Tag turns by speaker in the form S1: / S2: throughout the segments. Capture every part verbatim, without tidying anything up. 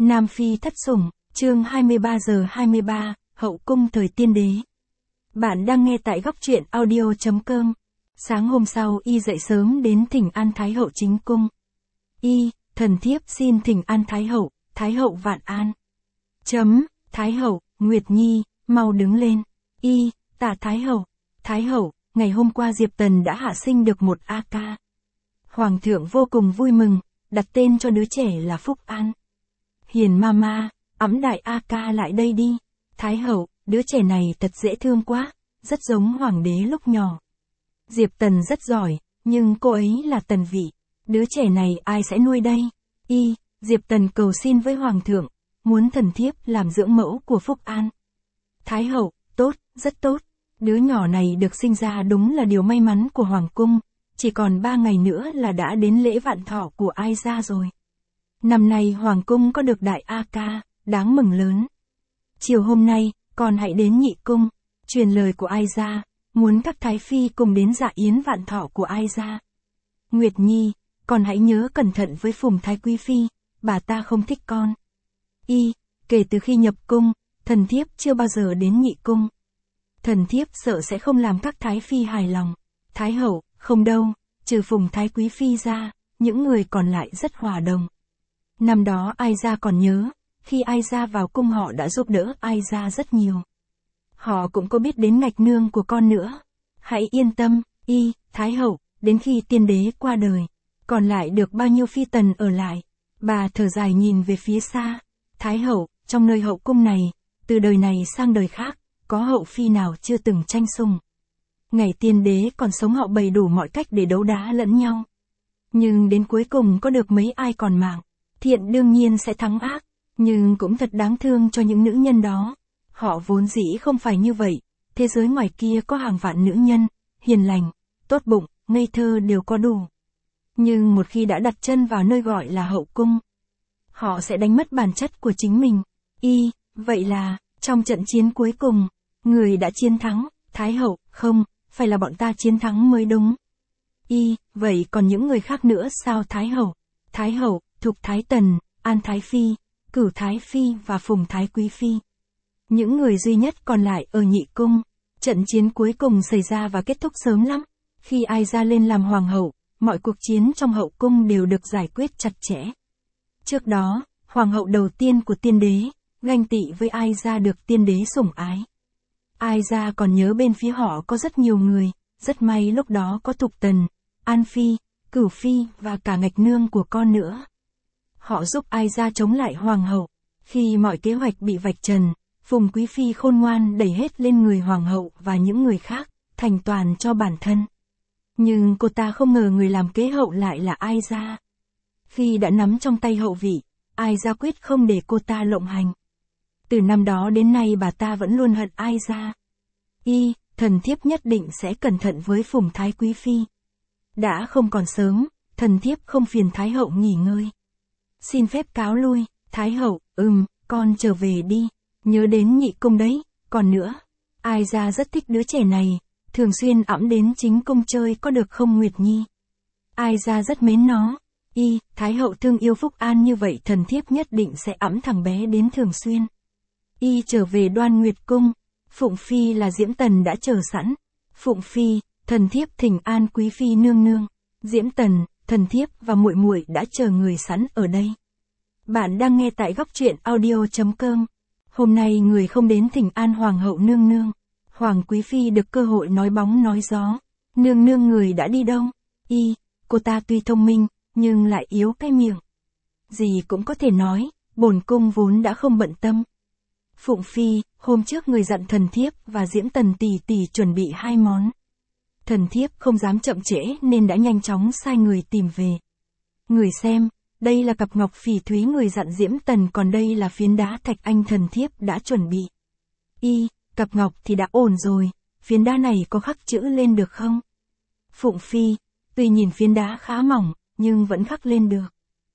S1: Nam Phi thất sủng, chương hai mươi ba giờ hai mươi ba, hậu cung thời tiên đế. Bạn đang nghe tại góc truyện audio chấm com. Sáng hôm sau y dậy sớm đến thỉnh an Thái hậu chính cung. Y, thần thiếp xin thỉnh an Thái hậu, Thái hậu vạn an. Chấm, Thái hậu, Nguyệt Nhi, mau đứng lên. Y, tạ Thái hậu, Thái hậu, ngày hôm qua Diệp Tần đã hạ sinh được một a ca. Hoàng thượng vô cùng vui mừng, đặt tên cho đứa trẻ là Phúc An. Hiền mama, ẵm đại a ca lại đây đi. Thái hậu, đứa trẻ này thật dễ thương quá, rất giống hoàng đế lúc nhỏ. Diệp Tần rất giỏi, nhưng cô ấy là Tần vị. Đứa trẻ này ai sẽ nuôi đây? Y, Diệp Tần cầu xin với hoàng thượng, muốn thần thiếp làm dưỡng mẫu của Phúc An. Thái hậu, tốt, rất tốt. Đứa nhỏ này được sinh ra đúng là điều may mắn của hoàng cung, chỉ còn ba ngày nữa là đã đến lễ vạn thọ của Ai Gia rồi. Năm nay hoàng cung có được đại a ca, đáng mừng lớn. Chiều hôm nay, con hãy đến nhị cung, truyền lời của Ai Gia, muốn các thái phi cùng đến dạ yến vạn thọ của Ai Gia. Nguyệt Nhi, con hãy nhớ cẩn thận với Phùng Thái Quý Phi, bà ta không thích con. Y, kể từ khi nhập cung, thần thiếp chưa bao giờ đến nhị cung. Thần thiếp sợ sẽ không làm các thái phi hài lòng. Thái hậu, không đâu, trừ Phùng Thái Quý Phi ra, những người còn lại rất hòa đồng. Năm đó Ai Gia còn nhớ, khi Ai Gia vào cung họ đã giúp đỡ Ai Gia rất nhiều. Họ cũng có biết đến ngạch nương của con nữa. Hãy yên tâm, Y, Thái hậu, đến khi tiên đế qua đời, còn lại được bao nhiêu phi tần ở lại. Bà thở dài nhìn về phía xa. Thái hậu, trong nơi hậu cung này, từ đời này sang đời khác, có hậu phi nào chưa từng tranh xung. Ngày tiên đế còn sống họ bày đủ mọi cách để đấu đá lẫn nhau. Nhưng đến cuối cùng có được mấy ai còn mạng. Thiện đương nhiên sẽ thắng ác, nhưng cũng thật đáng thương cho những nữ nhân đó. Họ vốn dĩ không phải như vậy, thế giới ngoài kia có hàng vạn nữ nhân, hiền lành, tốt bụng, ngây thơ đều có đủ. Nhưng một khi đã đặt chân vào nơi gọi là hậu cung, họ sẽ đánh mất bản chất của chính mình. Y, vậy là, trong trận chiến cuối cùng, người đã chiến thắng, Thái hậu, không, phải là bọn ta chiến thắng mới đúng. Y, vậy còn những người khác nữa sao Thái hậu? Thái hậu, Thục Thái Tần, An Thái Phi, Cửu Thái Phi và Phùng Thái Quý Phi. Những người duy nhất còn lại ở nhị cung. Trận chiến cuối cùng xảy ra và kết thúc sớm lắm. Khi Ai Gia lên làm hoàng hậu, mọi cuộc chiến trong hậu cung đều được giải quyết chặt chẽ. Trước đó, hoàng hậu đầu tiên của tiên đế, ganh tị với Ai Gia được tiên đế sủng ái. Ai Gia còn nhớ bên phía họ có rất nhiều người, rất may lúc đó có Thục Tần, An Phi, Cửu Phi và cả ngạch nương của con nữa. Họ giúp Ai Gia chống lại hoàng hậu. Khi mọi kế hoạch bị vạch trần, Phùng Quý Phi khôn ngoan đẩy hết lên người hoàng hậu và những người khác, thành toàn cho bản thân. Nhưng cô ta không ngờ người làm kế hậu lại là Ai Gia. Khi đã nắm trong tay hậu vị, Ai Gia quyết không để cô ta lộng hành. Từ năm đó đến nay bà ta vẫn luôn hận Ai Gia. Y, thần thiếp nhất định sẽ cẩn thận với Phùng Thái Quý Phi. Đã không còn sớm, thần thiếp không phiền Thái hậu nghỉ ngơi. Xin phép cáo lui. Thái hậu, ừm, con trở về đi. Nhớ đến nhị cung đấy. Còn nữa, Ai Gia rất thích đứa trẻ này, thường xuyên ẵm đến chính cung chơi có được không Nguyệt Nhi? Ai Gia rất mến nó. Y, Thái hậu thương yêu Phúc An như vậy thần thiếp nhất định sẽ ẵm thằng bé đến thường xuyên. Y trở về Đoan Nguyệt cung. Phụng Phi là Diễm Tần đã chờ sẵn. Phụng Phi, thần thiếp thỉnh an Quý Phi nương nương. Diễm Tần, thần thiếp và muội muội đã chờ người sẵn ở đây. Bạn đang nghe tại góc truyện audio chấm com. Hôm nay người không đến thỉnh an hoàng hậu nương nương. Hoàng Quý Phi được cơ hội nói bóng nói gió. Nương nương người đã đi đâu? Y, cô ta tuy thông minh, nhưng lại yếu cái miệng. Gì cũng có thể nói, bổn cung vốn đã không bận tâm. Phụng Phi, hôm trước người dặn thần thiếp và Diễm Tần tỷ tỷ chuẩn bị hai món. Thần thiếp không dám chậm trễ nên đã nhanh chóng sai người tìm về. Người xem, đây là cặp ngọc phỉ thúy người dặn Diễm Tần, còn đây là phiến đá thạch anh thần thiếp đã chuẩn bị. Y, cặp ngọc thì đã ổn rồi, phiến đá này có khắc chữ lên được không? Phụng Phi, tuy nhìn phiến đá khá mỏng, nhưng vẫn khắc lên được.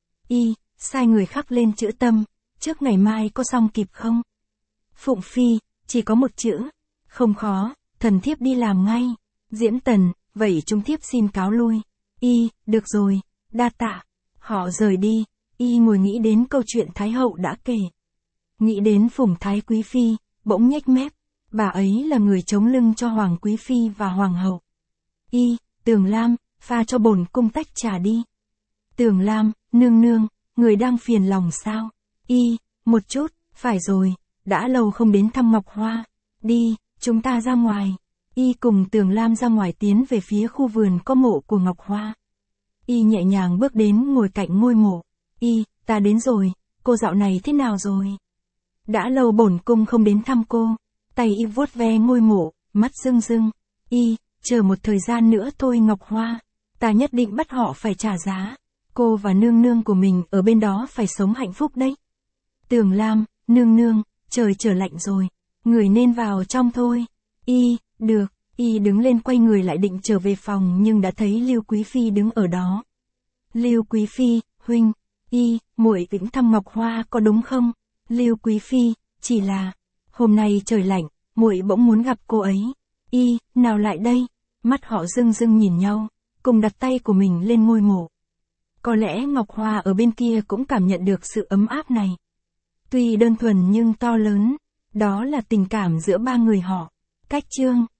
S1: Y, sai người khắc lên chữ tâm, trước ngày mai có xong kịp không? Phụng Phi, chỉ có một chữ, không khó, thần thiếp đi làm ngay. Diễm Tần, vậy chúng thiếp xin cáo lui. Y, được rồi, đa tạ. Họ rời đi, Y ngồi nghĩ đến câu chuyện Thái hậu đã kể. Nghĩ đến Phùng Thái Quý Phi, bỗng nhếch mép. Bà ấy là người chống lưng cho Hoàng Quý Phi và Hoàng hậu. Y, Tường Lam, pha cho bổn cung tách trà đi. Tường Lam, nương nương, người đang phiền lòng sao? Y, một chút, phải rồi, đã lâu không đến thăm Ngọc Hoa. Đi, chúng ta ra ngoài. Y cùng Tường Lam ra ngoài tiến về phía khu vườn có mộ của Ngọc Hoa. Y nhẹ nhàng bước đến ngồi cạnh ngôi mộ. Y, ta đến rồi, cô dạo này thế nào rồi? Đã lâu bổn cung không đến thăm cô. Tay Y vuốt ve ngôi mộ, mắt rưng rưng. Y, chờ một thời gian nữa thôi Ngọc Hoa. Ta nhất định bắt họ phải trả giá. Cô và nương nương của mình ở bên đó phải sống hạnh phúc đấy. Tường Lam, nương nương, trời trở lạnh rồi. Người nên vào trong thôi. Y, được. Y đứng lên quay người lại định trở về phòng nhưng đã thấy Lưu Quý Phi đứng ở đó. Lưu Quý Phi, huynh. Y, muội vĩnh thăm Ngọc Hoa có đúng không? Lưu Quý Phi, chỉ là, hôm nay trời lạnh, muội bỗng muốn gặp cô ấy. Y, nào lại đây? Mắt họ rưng rưng nhìn nhau, cùng đặt tay của mình lên ngôi mộ. Có lẽ Ngọc Hoa ở bên kia cũng cảm nhận được sự ấm áp này. Tuy đơn thuần nhưng to lớn, đó là tình cảm giữa ba người họ. Cách chương